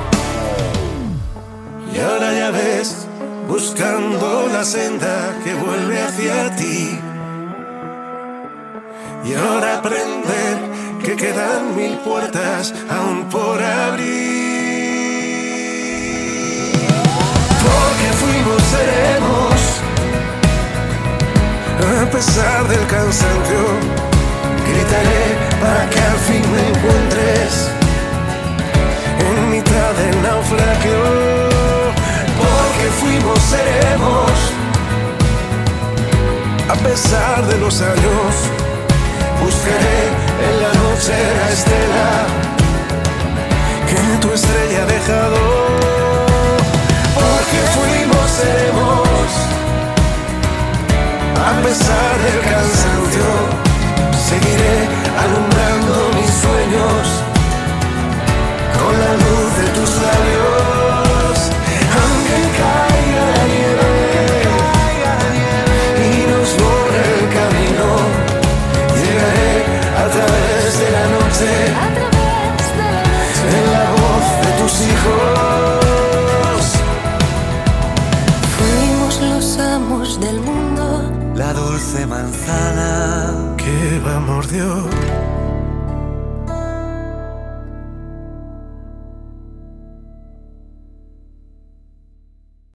Y ahora ya ves, buscando la senda que vuelve hacia ti. Y ahora aprender que quedan mil puertas aún por abrir. Porque fuimos, seremos, a pesar del cansancio. Gritaré para que al fin me encuentres en mitad del naufragio. Porque fuimos, seremos, a pesar de los años. Buscaré en la noche la estela que tu estrella ha dejado. Porque fuimos, seremos, a pesar del cansancio. Seguiré alumbrando mis sueños con la luz de tus labios. Aunque caiga la nieve y nos borre el camino, llegaré a través de la noche, en la voz de tus hijos. Fuimos los amos del mundo, La dulce manzana que va mordió